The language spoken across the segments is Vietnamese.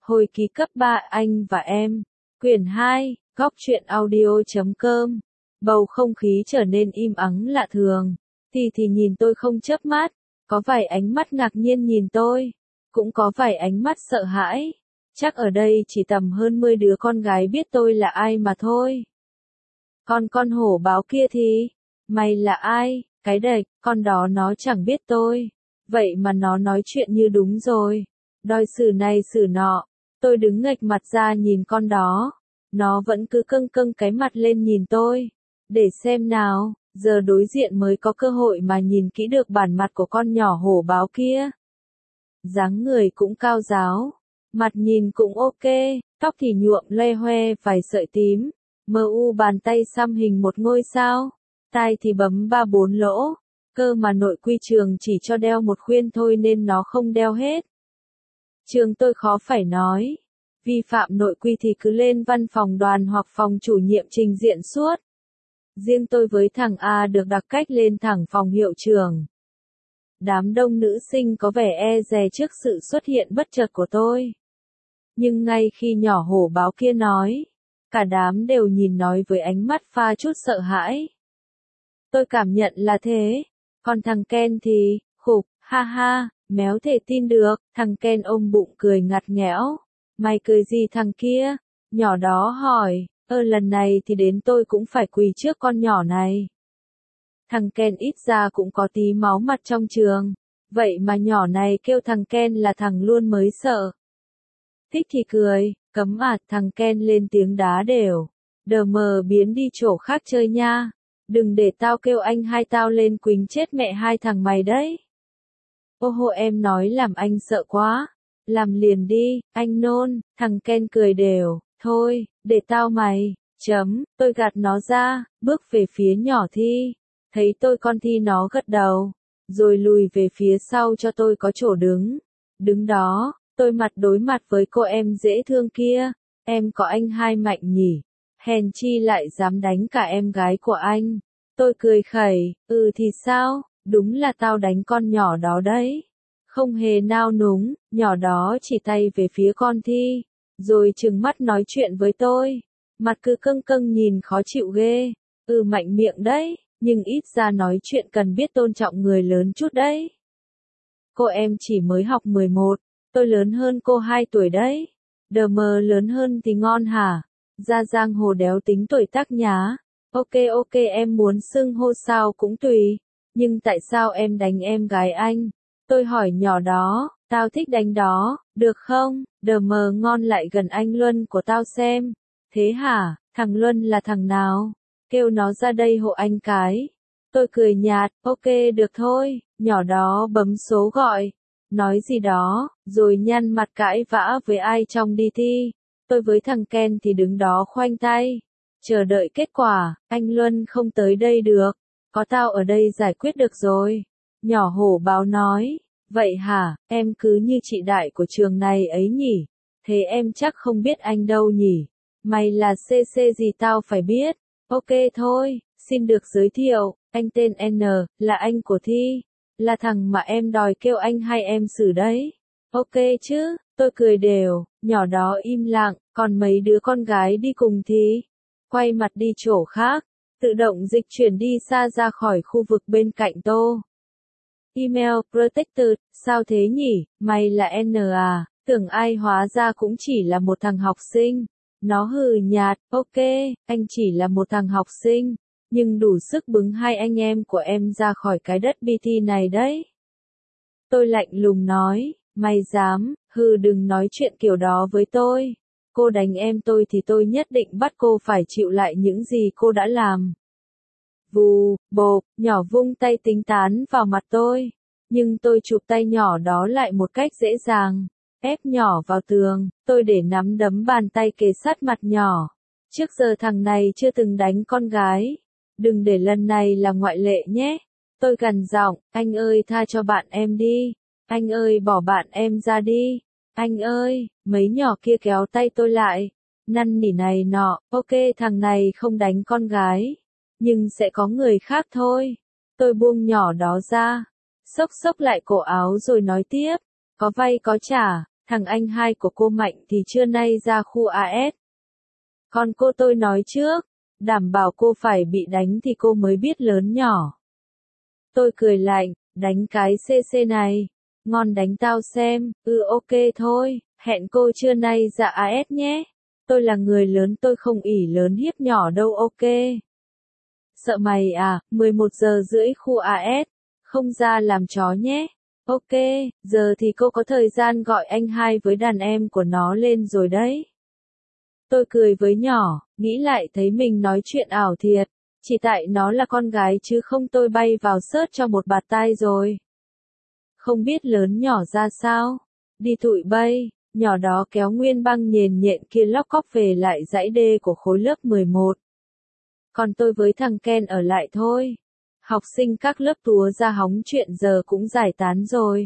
Hồi ký cấp 3 anh và em. Quyển 2, góc truyện audio.com. Bầu không khí trở nên im ắng lạ thường. Thì nhìn tôi không chớp mắt, có vài ánh mắt ngạc nhiên nhìn tôi, cũng có vài ánh mắt sợ hãi. Chắc ở đây chỉ tầm hơn 10 đứa con gái biết tôi là ai mà thôi. Còn con hổ báo kia thì, mày là ai? Cái đệch, con đó nó chẳng biết tôi. Vậy mà nó nói chuyện như đúng rồi. Đòi xử này xử nọ. Tôi đứng nghệch mặt ra nhìn con đó. Nó vẫn cứ câng cái mặt lên nhìn tôi. Để xem nào, giờ đối diện mới có cơ hội mà nhìn kỹ được bản mặt của con nhỏ hổ báo kia. Dáng người cũng cao ráo. Mặt nhìn cũng ok, tóc thì nhuộm loe hoe vài sợi tím. Bàn tay xăm hình một ngôi sao. Tai thì bấm 3-4 lỗ. Cơ mà nội quy trường chỉ cho đeo một khuyên thôi nên nó không đeo hết. Trường tôi khó phải nói. Vi phạm nội quy thì cứ lên văn phòng đoàn hoặc phòng chủ nhiệm trình diện suốt. Riêng tôi với thằng A được đặc cách lên thẳng phòng hiệu trưởng. Đám đông nữ sinh có vẻ e dè trước sự xuất hiện bất chợt của tôi. Nhưng ngay khi nhỏ hổ báo kia nói, cả đám đều nhìn nói với ánh mắt pha chút sợ hãi. Tôi cảm nhận là thế. Còn thằng Ken thì, khục, ha ha, méo thể tin được. Thằng Ken ôm bụng cười ngặt nghẽo. Mày cười gì thằng kia? Nhỏ đó hỏi. Lần này thì đến tôi cũng phải quỳ trước con nhỏ này. Thằng Ken ít ra cũng có tí máu mặt trong trường. Vậy mà nhỏ này kêu thằng Ken là thằng luôn mới sợ. Thích thì cười, cấm thằng Ken lên tiếng đá đều. Đờ mờ biến đi chỗ khác chơi nha. Đừng để tao kêu anh hai tao lên quýnh chết mẹ hai thằng mày đấy. Ô hô em nói làm anh sợ quá. Làm liền đi, anh nôn, thằng Ken cười đều. Thôi, để tao mày. Tôi gạt nó ra, bước về phía nhỏ Thi. Thấy tôi con Thi nó gật đầu. Rồi lùi về phía sau cho tôi có chỗ đứng. Đứng đó, tôi mặt đối mặt với cô em dễ thương kia. Em có anh hai mạnh nhỉ? Hèn chi lại dám đánh cả em gái của anh. Tôi cười khẩy, thì sao, đúng là tao đánh con nhỏ đó đấy. Không hề nao núng, nhỏ đó chỉ tay về phía con Thi. Rồi trừng mắt nói chuyện với tôi. Mặt cứ câng nhìn khó chịu ghê. Mạnh miệng đấy, nhưng ít ra nói chuyện cần biết tôn trọng người lớn chút đấy. Cô em chỉ mới học 11, tôi lớn hơn cô 2 tuổi đấy. Đờ mờ lớn hơn thì ngon hả? Ra giang hồ đéo tính tuổi tác nhá. Ok em muốn xưng hô sao cũng tùy. Nhưng tại sao em đánh em gái anh? Tôi hỏi nhỏ đó, tao thích đánh đó, được không? Đờ mờ ngon lại gần anh Luân của tao xem. Thế hả, thằng Luân là thằng nào? Kêu nó ra đây hộ anh cái. Tôi cười nhạt, ok được thôi, nhỏ đó bấm số gọi. Nói gì đó, rồi nhăn mặt cãi vã với ai trong đi thi. Tôi với thằng Ken thì đứng đó khoanh tay. Chờ đợi kết quả, anh Luân không tới đây được. Có tao ở đây giải quyết được rồi. Nhỏ hổ báo nói, vậy hả, em cứ như chị đại của trường này ấy nhỉ. Thế em chắc không biết anh đâu nhỉ. Mày là CC gì tao phải biết. Ok thôi, xin được giới thiệu, anh tên N, là anh của Thi. Là thằng mà em đòi kêu anh hay em xử đấy. Ok chứ, tôi cười đều, nhỏ đó im lặng, còn mấy đứa con gái đi cùng thì quay mặt đi chỗ khác, tự động dịch chuyển đi xa ra khỏi khu vực bên cạnh tô. Email Protected, sao thế nhỉ, mày là N à, tưởng ai hóa ra cũng chỉ là một thằng học sinh. Nó hừ nhạt, ok, anh chỉ là một thằng học sinh, nhưng đủ sức bứng hai anh em của em ra khỏi cái đất BT này đấy. Tôi lạnh lùng nói, mày dám, đừng nói chuyện kiểu đó với tôi. Cô đánh em tôi thì tôi nhất định bắt cô phải chịu lại những gì cô đã làm. Vù, bộp, nhỏ vung tay tính tán vào mặt tôi. Nhưng tôi chụp tay nhỏ đó lại một cách dễ dàng. Ép nhỏ vào tường, tôi để nắm đấm bàn tay kề sát mặt nhỏ. Trước giờ thằng này chưa từng đánh con gái. Đừng để lần này là ngoại lệ nhé. Tôi gằn giọng, anh ơi tha cho bạn em đi. Anh ơi bỏ bạn em ra đi. Anh ơi, mấy nhỏ kia kéo tay tôi lại. Năn nỉ này nọ, ok thằng này không đánh con gái. Nhưng sẽ có người khác thôi. Tôi buông nhỏ đó ra. Xốc lại cổ áo rồi nói tiếp. Có vay có trả, Thằng anh hai của cô Mạnh thì trưa nay ra khu AS. Còn cô tôi nói trước, đảm bảo cô phải bị đánh thì cô mới biết lớn nhỏ. Tôi cười lạnh, đánh cái CC này. Ngon đánh tao xem, ok thôi, hẹn cô trưa nay ra AS nhé. Tôi là người lớn tôi không ỷ lớn hiếp nhỏ đâu ok. Sợ mày à, 11 giờ rưỡi khu AS, không ra làm chó nhé. Ok, giờ thì cô có thời gian gọi anh hai với đàn em của nó lên rồi đấy. Tôi cười với nhỏ, nghĩ lại thấy mình nói chuyện ảo thiệt, chỉ tại nó là con gái chứ không tôi bay vào sớt cho một bạt tai rồi. Không biết lớn nhỏ ra sao, đi tụi bay, nhỏ đó kéo nguyên băng nhền nhện kia lóc cóc về lại dãy D của khối lớp 11. Còn tôi với thằng Ken ở lại thôi. Học sinh các lớp túa ra hóng chuyện giờ cũng giải tán rồi.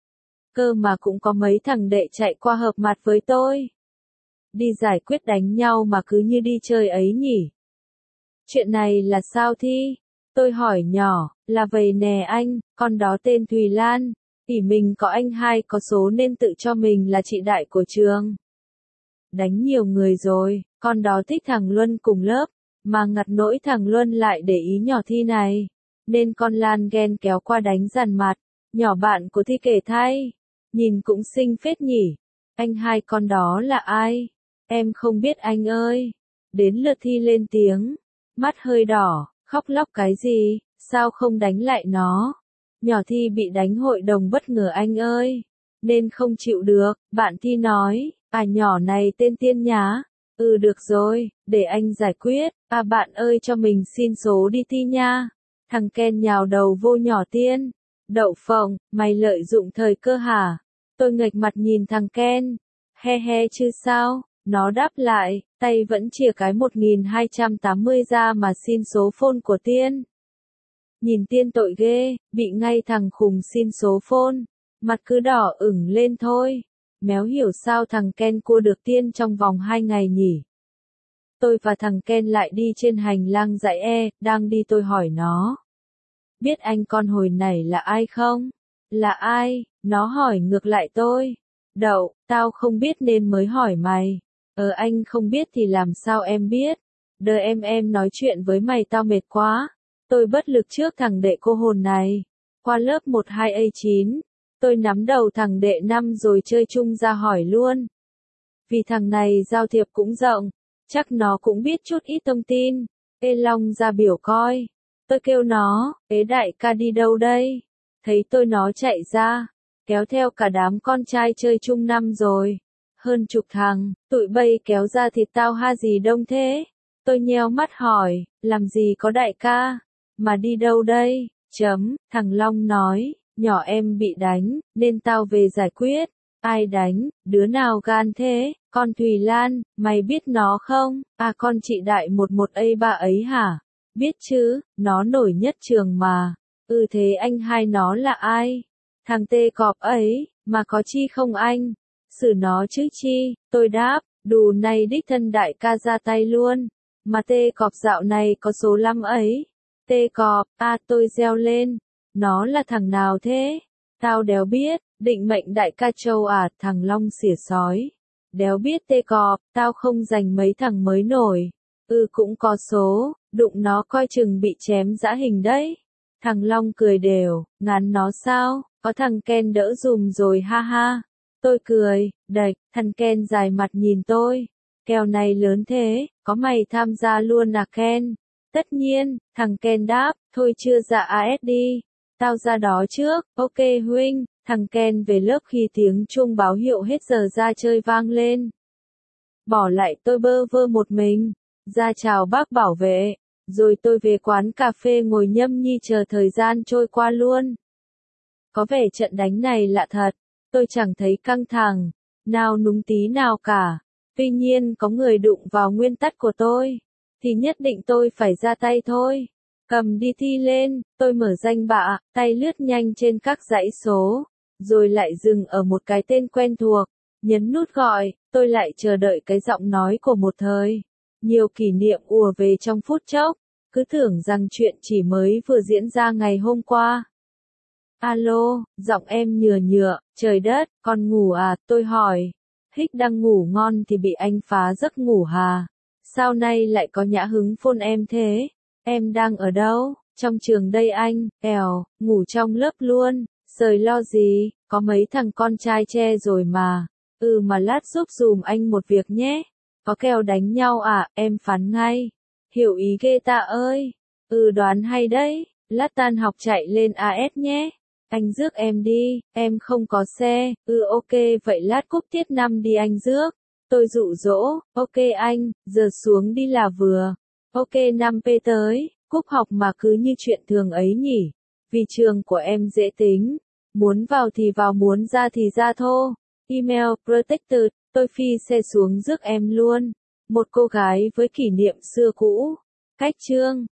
Cơ mà cũng có mấy thằng đệ chạy qua hợp mặt với tôi. Đi giải quyết đánh nhau mà cứ như đi chơi ấy nhỉ. Chuyện này là sao Thi? Tôi hỏi nhỏ, là vậy nè anh, con đó tên Thùy Lan, ỷ mình có anh hai có số nên tự cho mình là chị đại của trường. Đánh nhiều người rồi, con đó thích thằng Luân cùng lớp, mà ngặt nỗi thằng Luân lại để ý nhỏ Thi này. Nên con Lan ghen kéo qua đánh dằn mặt, nhỏ bạn của Thi kể thay. Nhìn cũng xinh phết nhỉ, anh hai con đó là ai? Em không biết anh ơi. Đến lượt Thi lên tiếng, mắt hơi đỏ, khóc lóc cái gì, sao không đánh lại nó? Nhỏ Thi bị đánh hội đồng bất ngờ anh ơi, nên không chịu được, bạn Thi nói, nhỏ này tên Tiên nhá. Được rồi, để anh giải quyết, bạn ơi cho mình xin số đi Thi nha. Thằng Ken nhào đầu vô nhỏ Tiên. Đậu phộng, mày lợi dụng thời cơ hả? Tôi nghệch mặt nhìn thằng Ken. He he chứ sao? Nó đáp lại, tay vẫn chìa cái 1280 ra mà xin số phone của Tiên. Nhìn Tiên tội ghê, bị ngay thằng khùng xin số phone. Mặt cứ đỏ ửng lên thôi. Méo hiểu sao thằng Ken cua được Tiên trong vòng 2 ngày nhỉ? Tôi và thằng Ken lại đi trên hành lang dãy E, đang đi tôi hỏi nó. Biết anh con hồi này là ai không? Là ai? Nó hỏi ngược lại tôi. Đậu, tao không biết nên mới hỏi mày. Anh không biết thì làm sao em biết? Đợi em nói chuyện với mày tao mệt quá. Tôi bất lực trước thằng đệ cô hồn này. Qua lớp 12A9, tôi nắm đầu thằng đệ 5 rồi chơi chung ra hỏi luôn. Vì thằng này giao thiệp cũng rộng, chắc nó cũng biết chút ít thông tin. Ê Long ra biểu coi. Tôi kêu nó, ế đại ca đi đâu đây? Thấy tôi nó chạy ra, kéo theo cả đám con trai chơi chung năm rồi. Hơn chục thằng, tụi bay kéo ra thịt tao ha gì đông thế? Tôi nheo mắt hỏi, làm gì có đại ca? Mà đi đâu đây? Thằng Long nói, nhỏ em bị đánh, nên tao về giải quyết. Ai đánh, đứa nào gan thế? Con Thùy Lan, mày biết nó không? Con chị đại 11A3 ấy hả? Biết chứ, nó nổi nhất trường mà. Thế anh hai nó là ai? Thằng tê cọp ấy, mà có chi không anh? Xử nó chứ chi, tôi đáp, đù này đích thân đại ca ra tay luôn. Mà tê cọp dạo này có số 5 ấy. Tê cọp, tôi reo lên. Nó là thằng nào thế? Tao đéo biết, định mệnh đại ca Châu à, thằng Long xỉa sói. Đéo biết tê cọp, tao không giành mấy thằng mới nổi. Cũng có số, đụng nó coi chừng bị chém giã hình đấy. Thằng Long cười đều, ngán nó sao, có thằng Ken đỡ dùm rồi ha ha. Tôi cười, đạch, thằng Ken dài mặt nhìn tôi. Kèo này lớn thế, có mày tham gia luôn à Ken? Tất nhiên, thằng Ken đáp, thôi chưa dạ AS đi. Tao ra đó trước, ok huynh. Thằng Ken về lớp khi tiếng chuông báo hiệu hết giờ ra chơi vang lên. Bỏ lại tôi bơ vơ một mình, ra chào bác bảo vệ, rồi tôi về quán cà phê ngồi nhâm nhi chờ thời gian trôi qua luôn. Có vẻ trận đánh này lạ thật, tôi chẳng thấy căng thẳng, nào núng tí nào cả. Tuy nhiên có người đụng vào nguyên tắc của tôi, thì nhất định tôi phải ra tay thôi. Cầm đi Thi lên, tôi mở danh bạ, tay lướt nhanh trên các dãy số, rồi lại dừng ở một cái tên quen thuộc, nhấn nút gọi, tôi lại chờ đợi cái giọng nói của một thời. Nhiều kỷ niệm ùa về trong phút chốc, cứ tưởng rằng chuyện chỉ mới vừa diễn ra ngày hôm qua. Alo, giọng em nhựa nhựa, trời đất, con ngủ à, tôi hỏi. Hích đang ngủ ngon thì bị anh phá giấc ngủ hà. Sao nay lại có nhã hứng phone em thế? Em đang ở đâu? Trong trường đây anh, ngủ trong lớp luôn. Sời lo gì, có mấy thằng con trai che rồi mà. Mà lát giúp dùm anh một việc nhé. Có kèo đánh nhau à, em phán ngay. Hiểu ý ghê tạ ơi. Đoán hay đấy, lát tan học chạy lên AS nhé. Anh rước em đi, em không có xe. Ok vậy lát cúp tiết 5 đi anh rước. Tôi dụ dỗ, ok anh, giờ xuống đi là vừa. Ok 5P tới, cúp học mà cứ như chuyện thường ấy nhỉ. Vì trường của em dễ tính. Muốn vào thì vào, muốn ra thì ra thô. Email, protected, tôi phi xe xuống rước em luôn. Một cô gái với kỷ niệm xưa cũ. Cách chương.